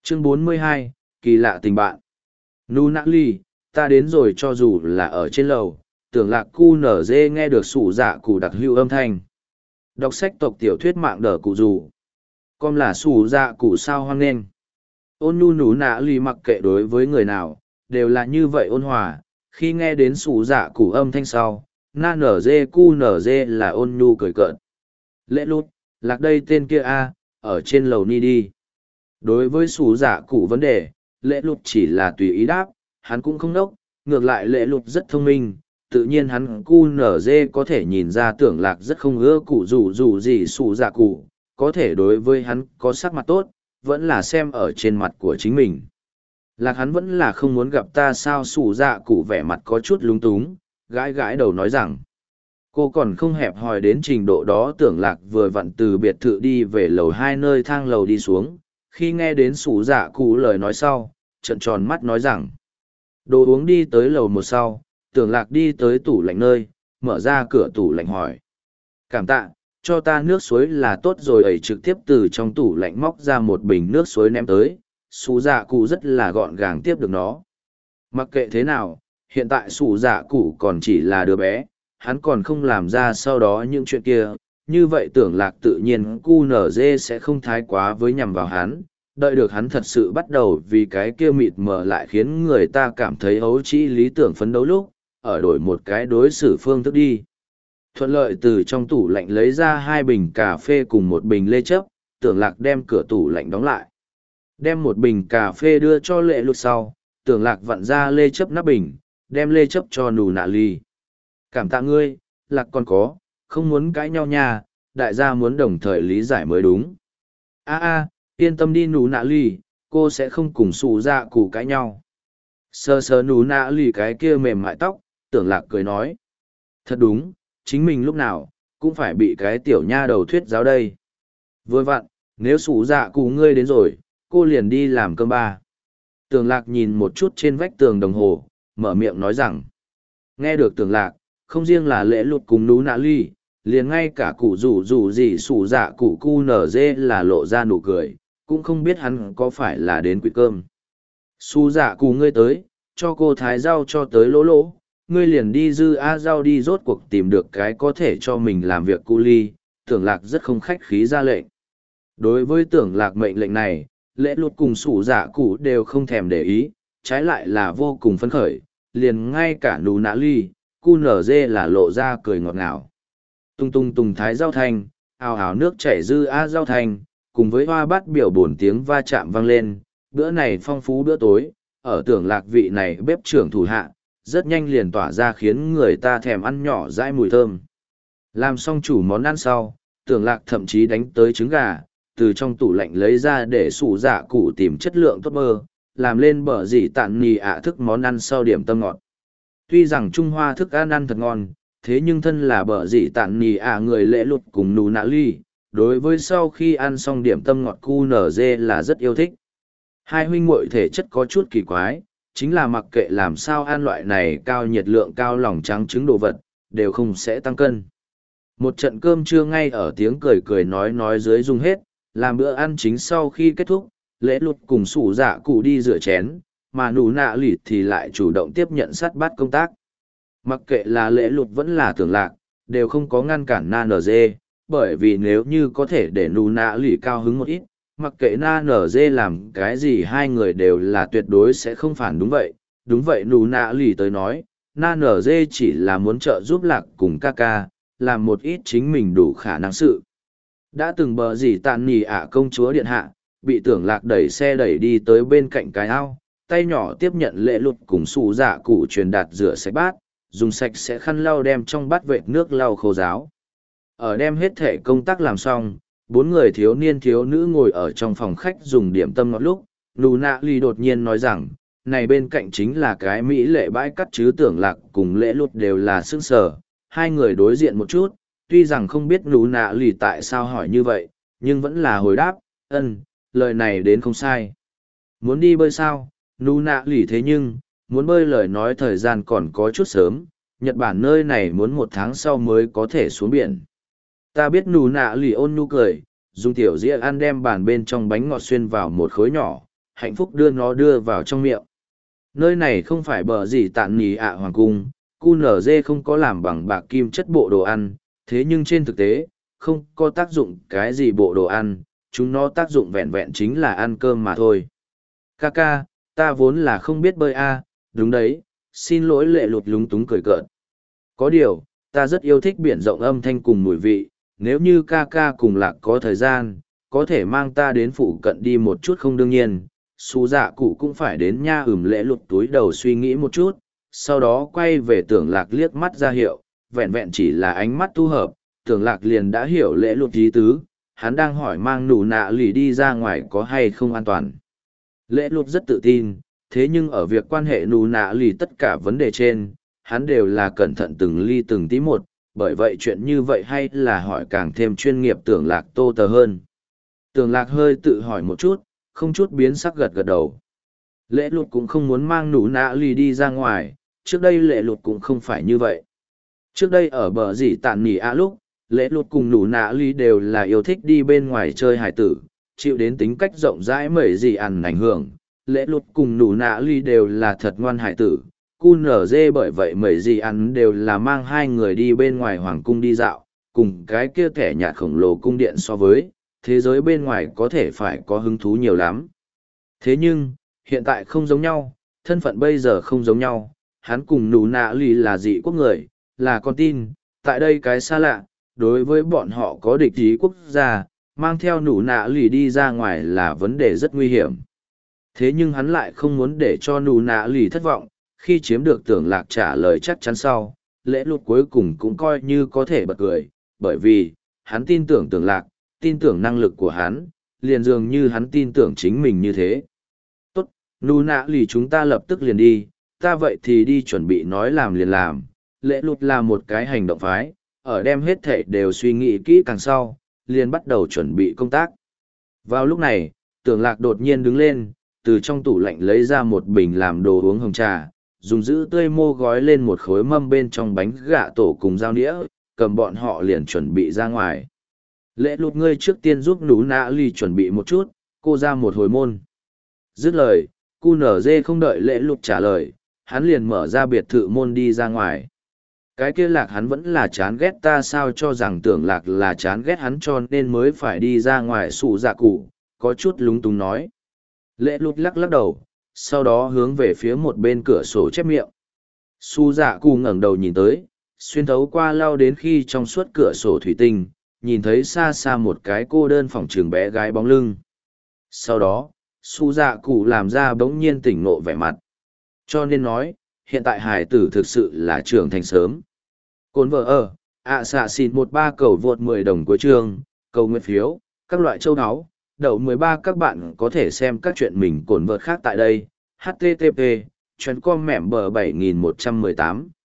Chương 42, kỳ lạ tình bạn. Nu nã ly, ta đến rồi cho dù là ở trên lầu, tưởng lạc cu nở dê nghe được sủ dạ cụ đặc hữu âm thanh. Đọc sách tộc tiểu thuyết mạng đỡ cụ dù. Con là sủ dạ cụ sao hoang nghênh. Ôn nhu nú nã ly mặc kệ đối với người nào, đều là như vậy ôn hòa. Khi nghe đến sủ dạ cụ âm thanh sau, na nở dê cu nở dê là ôn nhu cười cợt. Lễ lút, lạc đây tên kia a, ở trên lầu ni đi. Đối với sủ dạ cụ vấn đề, lễ lụt chỉ là tùy ý đáp, hắn cũng không đốc, ngược lại lễ lụt rất thông minh, tự nhiên hắn cu nở dê có thể nhìn ra tưởng lạc rất không ưa cụ dù gì sủ dạ cụ, có thể đối với hắn có sắc mặt tốt, vẫn là xem ở trên mặt của chính mình. Lạc hắn vẫn là không muốn gặp ta sao sủ dạ cụ vẻ mặt có chút lúng túng, gãi gãi đầu nói rằng, cô còn không hẹp hòi đến trình độ đó tưởng lạc vừa vặn từ biệt thự đi về lầu 2 nơi thang lầu đi xuống. Khi nghe đến sủ dạ cụ lời nói sau, trận tròn mắt nói rằng, đồ uống đi tới lầu 1 sau, tưởng lạc đi tới tủ lạnh nơi, mở ra cửa tủ lạnh hỏi. Cảm tạ, cho ta nước suối là tốt rồi ấy trực tiếp từ trong tủ lạnh móc ra một bình nước suối ném tới, sủ dạ cụ rất là gọn gàng tiếp được nó. Mặc kệ thế nào, hiện tại sủ dạ cụ còn chỉ là đứa bé, hắn còn không làm ra sau đó những chuyện kia. Như vậy tưởng lạc tự nhiên QNZ sẽ không thái quá với nhằm vào hắn, đợi được hắn thật sự bắt đầu vì cái kia mịt mờ lại khiến người ta cảm thấy ấu trĩ lý tưởng phấn đấu lúc, ở đổi một cái đối xử phương thức đi. Thuận lợi từ trong tủ lạnh lấy ra 2 bình cà phê cùng một bình lê chấp, tưởng lạc đem cửa tủ lạnh đóng lại. Đem một bình cà phê đưa cho lệ lụt sau, tưởng lạc vặn ra lê chấp nắp bình, đem lê chấp cho nù nạ ly. Cảm tạ ngươi, lạc còn có, không muốn cãi nhau nha, đại gia muốn đồng thời lý giải mới đúng. Yên tâm đi nú nạ ly, cô sẽ không cùng sủ dạ cụ cãi nhau. Sờ sờ nú nạ ly cái kia mềm mại tóc, tưởng lạc cười nói. Thật đúng, chính mình lúc nào, cũng phải bị cái tiểu nha đầu thuyết giáo đây. Vừa vặn, nếu sủ dạ cụ ngươi đến rồi, cô liền đi làm cơm ba. Tưởng lạc nhìn một chút trên vách tường đồng hồ, mở miệng nói rằng. Nghe được tưởng lạc, không riêng là lễ lụt cùng nú nạ ly, liền ngay cả cụ rủ gì sủ dạ cụ cu nở dê là lộ ra nụ cười, cũng không biết hắn có phải là đến quỵt cơm. Su dạ cụ ngươi tới, cho cô thái rau cho tới lỗ lỗ, ngươi liền đi dư a rau đi rốt cuộc tìm được cái có thể cho mình làm việc cu ly, tưởng lạc rất không khách khí ra lệnh. Đối với tưởng lạc mệnh lệnh này, lễ lụt cùng sủ dạ cụ đều không thèm để ý, trái lại là vô cùng phấn khởi, liền ngay cả nụ nã ly, cu nở dê là lộ ra cười ngọt ngào. Tung thái rau thanh, ào ào nước chảy dư a rau thanh, cùng với hoa bát biểu bổn tiếng va chạm vang lên, bữa này phong phú bữa tối, ở tưởng lạc vị này bếp trưởng thủ hạ, rất nhanh liền tỏa ra khiến người ta thèm ăn nhỏ dãi mùi thơm. Làm xong chủ món ăn sau, tưởng lạc thậm chí đánh tới trứng gà, từ trong tủ lạnh lấy ra để sủ dạ cụ tìm chất lượng tốt bơ, làm lên bở dỉ tạn nì ạ thức món ăn sau điểm tâm ngọt. Tuy rằng Trung Hoa thức ăn thật ngon, thế nhưng thân là bở dỉ tạn nì ạ người lễ lụt cùng nù nạ ly, đối với sau khi ăn xong điểm tâm ngọt cu nở dê là rất yêu thích. Hai huynh muội thể chất có chút kỳ quái, chính là mặc kệ làm sao ăn loại này cao nhiệt lượng cao lòng trắng trứng đồ vật, đều không sẽ tăng cân. Một trận cơm trưa ngay ở tiếng cười cười nói dưới dùng hết, làm bữa ăn chính sau khi kết thúc, lễ lụt cùng sủ dạ cụ đi rửa chén, mà nụ nạ lịt thì lại chủ động tiếp nhận sát bát công tác. Mặc kệ là lễ lụt vẫn là tưởng lạc, đều không có ngăn cản na nở dê, bởi vì nếu như có thể để nụ nạ lịt cao hứng một ít, mặc kệ na nở dê làm cái gì hai người đều là tuyệt đối sẽ không phản đúng vậy. Đúng vậy nụ nạ lịt tới nói, na nở dê chỉ là muốn trợ giúp lạc cùng ca ca, làm một ít chính mình đủ khả năng sự. Đã từng bờ gì tàn nỉ ạ công chúa điện hạ, bị tưởng lạc đẩy xe đẩy đi tới bên cạnh cái ao, tay nhỏ tiếp nhận lễ lụt cùng sủ dạ cụ truyền đạt rửa sạch bát, dùng sạch sẽ khăn lau đem trong bát vệt nước lau khô ráo. Ở đem hết thể công tác làm xong, 4 người thiếu niên thiếu nữ ngồi ở trong phòng khách dùng điểm tâm ngọt lúc, nụ nạ ly đột nhiên nói rằng, này bên cạnh chính là cái mỹ lệ bãi cắt chứ tưởng lạc cùng lễ lụt đều là sững sờ. Hai người đối diện một chút, tuy rằng không biết nụ nạ ly tại sao hỏi như vậy, nhưng vẫn là hồi đáp, lời này đến không sai. Muốn đi bơi sao? Nụ nạ ly thế nhưng, muốn bơi lời nói thời gian còn có chút sớm, Nhật Bản nơi này muốn 1 tháng sau mới có thể xuống biển. Ta biết nụ nạ ly ôn nhu cười, dùng tiểu dĩa ăn đem bàn bên trong bánh ngọt xuyên vào một khối nhỏ, hạnh phúc đưa nó đưa vào trong miệng. Nơi này không phải bờ gì tạn nì ạ hoàng cung, QNZ không có làm bằng bạc kim chất bộ đồ ăn, thế nhưng trên thực tế, không có tác dụng cái gì bộ đồ ăn, chúng nó tác dụng vẹn vẹn chính là ăn cơm mà thôi. Kaka, ta vốn là không biết bơi a, đúng đấy, xin lỗi lệ lụt lúng túng cười cợt. Có điều, ta rất yêu thích biển rộng âm thanh cùng mùi vị, nếu như Kaka cùng Lạc có thời gian, có thể mang ta đến phụ cận đi một chút không đương nhiên. Xù dạ cụ cũng phải đến nha lệ lụt túi đầu suy nghĩ một chút, sau đó quay về tưởng lạc liếc mắt ra hiệu, vẹn vẹn chỉ là ánh mắt tu hợp, tưởng lạc liền đã hiểu lễ lụt ý tứ, hắn đang hỏi mang nụ nạ lì đi ra ngoài có hay không an toàn. Lễ lụt rất tự tin, thế nhưng ở việc quan hệ nụ nạ lì tất cả vấn đề trên, hắn đều là cẩn thận từng ly từng tí một, bởi vậy chuyện như vậy hay là hỏi càng thêm chuyên nghiệp tưởng lạc tô tờ hơn. Tưởng lạc hơi tự hỏi một chút, không chút biến sắc gật gật đầu. Lễ lụt cũng không muốn mang nụ nạ lì đi ra ngoài, trước đây lễ lụt cũng không phải như vậy. Trước đây ở bờ dì tạn nỉ ạ lúc, lễ lụt cùng nụ nạ lì đều là yêu thích đi bên ngoài chơi hài tử, chịu đến tính cách rộng rãi mẩy gì ăn ảnh hưởng. Lễ lụt cùng nụ nạ lì đều là thật ngoan hài tử, cu nở dê bởi vậy mẩy gì ăn đều là mang hai người đi bên ngoài hoàng cung đi dạo, cùng cái kia thẻ nhạt khổng lồ cung điện so với, thế giới bên ngoài có thể phải có hứng thú nhiều lắm. Thế nhưng, hiện tại không giống nhau, thân phận bây giờ không giống nhau, hắn cùng nụ nạ lì là dị quốc người, là con tin, tại đây cái xa lạ, đối với bọn họ có địch ý quốc gia, mang theo nụ nạ lì đi ra ngoài là vấn đề rất nguy hiểm. Thế nhưng hắn lại không muốn để cho nụ nạ lì thất vọng, khi chiếm được tưởng lạc trả lời chắc chắn sau, lễ lụt cuối cùng cũng coi như có thể bật cười, bởi vì, hắn tin tưởng tưởng lạc, tin tưởng năng lực của hắn, liền dường như hắn tin tưởng chính mình như thế. Tốt, nụ nạ lì chúng ta lập tức liền đi, ta vậy thì đi chuẩn bị nói làm liền làm. Lễ lụt là một cái hành động phái, ở đem hết thảy đều suy nghĩ kỹ càng sau, liền bắt đầu chuẩn bị công tác. Vào lúc này, tưởng lạc đột nhiên đứng lên, từ trong tủ lạnh lấy ra một bình làm đồ uống hồng trà, dùng giữ tươi mô gói lên một khối mâm bên trong bánh gạ tổ cùng dao đĩa, cầm bọn họ liền chuẩn bị ra ngoài. Lễ lụt ngươi trước tiên giúp nú nạ ly chuẩn bị một chút, cô ra một hồi môn. Dứt lời, cu nở dê không đợi lễ lụt trả lời, hắn liền mở ra biệt thự môn đi ra ngoài. Cái kia lạc hắn vẫn là chán ghét ta sao cho rằng tưởng lạc là chán ghét hắn cho nên mới phải đi ra ngoài sụ dạ cụ, có chút lúng túng nói. Lễ lụt lắc lắc đầu, sau đó hướng về phía một bên cửa sổ chép miệng. Su dạ cụ ngẩng đầu nhìn tới, xuyên thấu qua lao đến khi trong suốt cửa sổ thủy tinh, nhìn thấy xa xa một cái cô đơn phòng trường bé gái bóng lưng. Sau đó, su dạ cụ làm ra bỗng nhiên tỉnh ngộ vẻ mặt. Cho nên nói, hiện tại hải tử thực sự là trưởng thành sớm. Cồn vợ ở, xạ xịn 13 cầu vượt 10 đồng cuối chương, cầu nguyện phiếu, các loại châu áo, đậu 13 các bạn có thể xem các chuyện mình cồn vợt khác tại đây. HTTP, chuyến com mẻm bờ 7118.